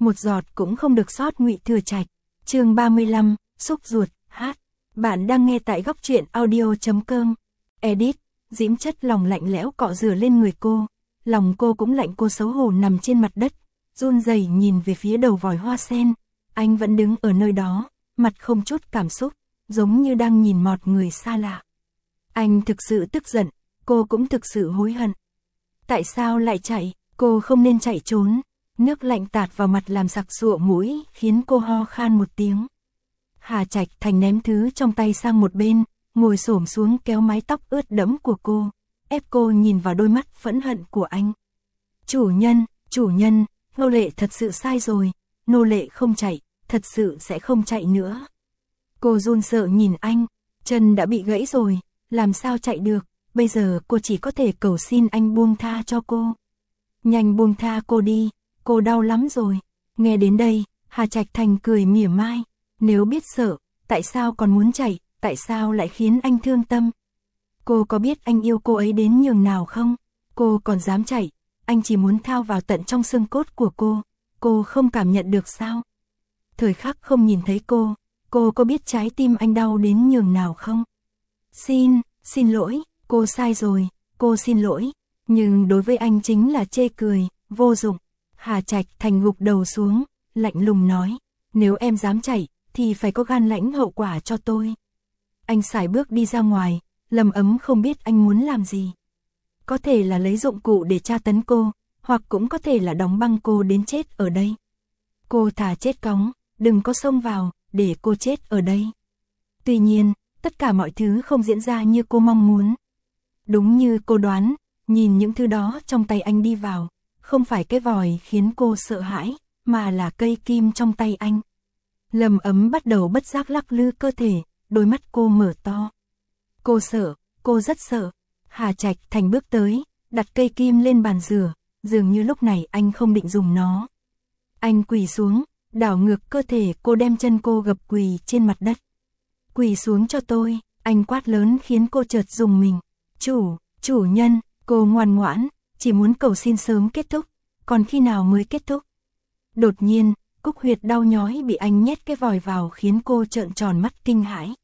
một giọt cũng không được sót. Ngụy Thừa Trạch, chương 35, xúc ruột, hát. Bạn đang nghe tại góc truyện audio.com. Edit, diễm chất lòng lạnh lẽo cọ rửa lên người cô. Lòng cô cũng lạnh, cô xấu hổ nằm trên mặt đất, run rẩy nhìn về phía đầu vòi hoa sen. Anh vẫn đứng ở nơi đó, mặt không chút cảm xúc, giống như đang nhìn một người xa lạ. Anh thực sự tức giận, cô cũng thực sự hối hận. Tại sao lại chạy? Cô không nên chạy trốn. Nước lạnh tạt vào mặt làm sặc sụa mũi, khiến cô ho khan một tiếng. Hà Trạch Thành ném thứ trong tay sang một bên, ngồi xổm xuống kéo mái tóc ướt đẫm của cô, ép cô nhìn vào đôi mắt phẫn hận của anh. Chủ nhân, nô lệ thật sự sai rồi, nô lệ không chạy, thật sự sẽ không chạy nữa. Cô run sợ nhìn anh, chân đã bị gãy rồi, làm sao chạy được, bây giờ cô chỉ có thể cầu xin anh buông tha cho cô. Nhanh buông tha cô đi, cô đau lắm rồi. Nghe đến đây, Hà Trạch Thành cười mỉa mai, nếu biết sợ, tại sao còn muốn chạy, tại sao lại khiến anh thương tâm? Cô có biết anh yêu cô ấy đến nhường nào không? Cô còn dám chạy, anh chỉ muốn thao vào tận trong xương cốt của cô không cảm nhận được sao? Thời khắc không nhìn thấy cô có biết trái tim anh đau đến nhường nào không? Xin lỗi, cô sai rồi, cô xin lỗi, nhưng đối với anh chính là chê cười, vô dụng. Hà Trạch Thành gục đầu xuống, lạnh lùng nói, nếu em dám chạy, thì phải có gan lãnh hậu quả cho tôi. Anh sải bước đi ra ngoài, Lâm Ấm không biết anh muốn làm gì. Có thể là lấy dụng cụ để tra tấn cô, hoặc cũng có thể là đóng băng cô đến chết ở đây. Cô thà chết cóng, đừng có xông vào, để cô chết ở đây. Tuy nhiên, tất cả mọi thứ không diễn ra như cô mong muốn. Đúng như cô đoán, nhìn những thứ đó trong tay anh đi vào, không phải cái vòi khiến cô sợ hãi, mà là cây kim trong tay anh. Lâm Ấm bắt đầu bất giác lắc lư cơ thể, đôi mắt cô mở to. Cô sợ, cô rất sợ. Hà Trạch Thành bước tới, đặt cây kim lên bàn rửa, dường như lúc này anh không định dùng nó. Anh quỳ xuống, đảo ngược cơ thể cô, đem chân cô gập quỳ trên mặt đất. Quỳ xuống cho tôi, anh quát lớn khiến cô chợt rùng mình. Chủ nhân, cô ngoan ngoãn, chỉ muốn cầu xin sớm kết thúc, còn khi nào mới kết thúc? Đột nhiên, cúc huyệt đau nhói bị anh nhét cái vòi vào khiến cô trợn tròn mắt kinh hãi.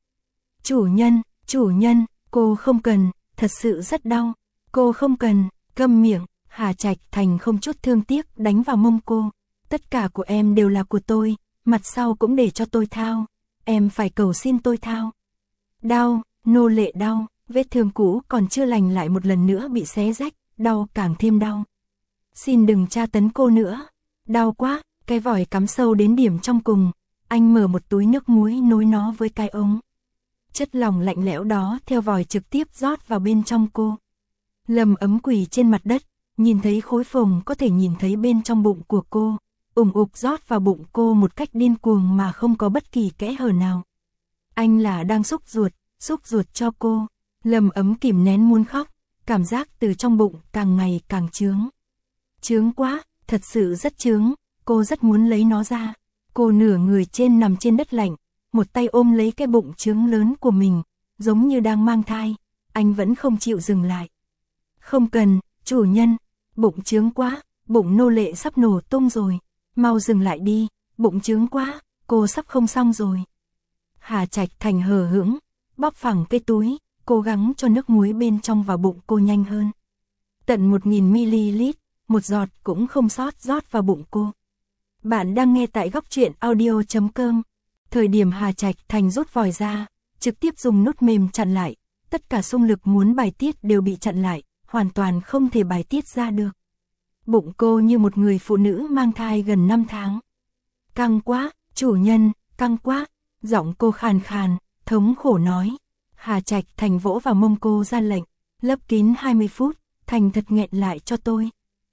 Chủ nhân, cô không cần, thật sự rất đau, cô không cần, câm miệng. Hà Trạch Thành không chút thương tiếc đánh vào mông cô. Tất cả của em đều là của tôi, mặt sau cũng để cho tôi thao, em phải cầu xin tôi thao. Đau, nô lệ đau, vết thương cũ còn chưa lành lại một lần nữa bị xé rách, đau càng thêm đau. Xin đừng tra tấn cô nữa, đau quá. Cái vòi cắm sâu đến điểm trong cùng, anh mở một túi nước muối nối nó với cái ống. Chất lỏng lạnh lẽo đó theo vòi trực tiếp rót vào bên trong cô. Lâm Ấm quỳ trên mặt đất, nhìn thấy khối phồng có thể nhìn thấy bên trong bụng của cô, ủng ục rót vào bụng cô một cách điên cuồng mà không có bất kỳ kẽ hở nào. Anh là đang xúc ruột cho cô. Lâm Ấm kìm nén muốn khóc, cảm giác từ trong bụng càng ngày càng chướng. Chướng quá, thật sự rất chướng. Cô rất muốn lấy nó ra. Cô nửa người trên nằm trên đất lạnh, một tay ôm lấy cái bụng trướng lớn của mình, giống như đang mang thai. Anh vẫn không chịu dừng lại. Không cần, chủ nhân, bụng trướng quá, bụng nô lệ sắp nổ tung rồi. Mau dừng lại đi, bụng trướng quá, cô sắp không xong rồi. Hà Trạch Thành hờ hững, bóp phẳng cái túi, cố gắng cho nước muối bên trong vào bụng cô nhanh hơn. Tận 1000ml, một giọt cũng không sót rót vào bụng cô. Bạn đang nghe tại góc truyện audio.com. Thời điểm Hà Trạch Thành rút vòi ra, trực tiếp dùng nút mềm chặn lại, tất cả xung lực muốn bài tiết đều bị chặn lại, hoàn toàn không thể bài tiết ra được. Bụng cô như một người phụ nữ mang thai gần 5 tháng. Căng quá, chủ nhân, căng quá, giọng cô khàn khàn, thống khổ nói. Hà Trạch Thành vỗ vào mông cô ra lệnh, lấp kín 20 phút, Thành thật nghẹn lại cho tôi.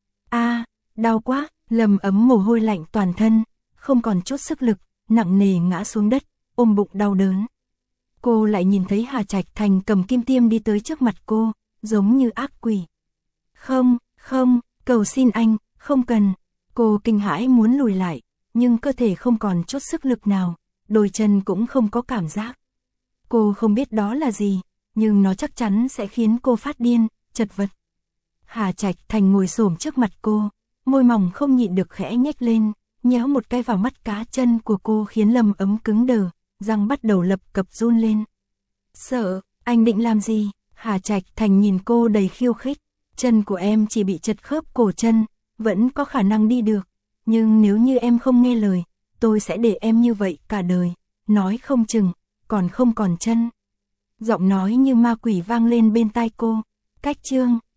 Đau quá. Lâm Ấm mồ hôi lạnh toàn thân, không còn chút sức lực, nặng nề ngã xuống đất, ôm bụng đau đớn. Cô lại nhìn thấy Hà Trạch Thành cầm kim tiêm đi tới trước mặt cô, giống như ác quỷ. Không, cầu xin anh, không cần. Cô kinh hãi muốn lùi lại, nhưng cơ thể không còn chút sức lực nào, đôi chân cũng không có cảm giác. Cô không biết đó là gì, nhưng nó chắc chắn sẽ khiến cô phát điên, chật vật. Hà Trạch Thành ngồi xổm trước mặt cô, môi mỏng không nhịn được khẽ nhếch lên, nhéo một cái vào mắt cá chân của cô khiến Lâm Ấm cứng đờ, răng bắt đầu lập cập run lên. Sợ, anh định làm gì? Hà Trạch Thành nhìn cô đầy khiêu khích. Chân của em chỉ bị chật khớp cổ chân, vẫn có khả năng đi được. Nhưng nếu như em không nghe lời, tôi sẽ để em như vậy cả đời. Nói không chừng, còn không còn chân. Giọng nói như ma quỷ vang lên bên tai cô. Cách chương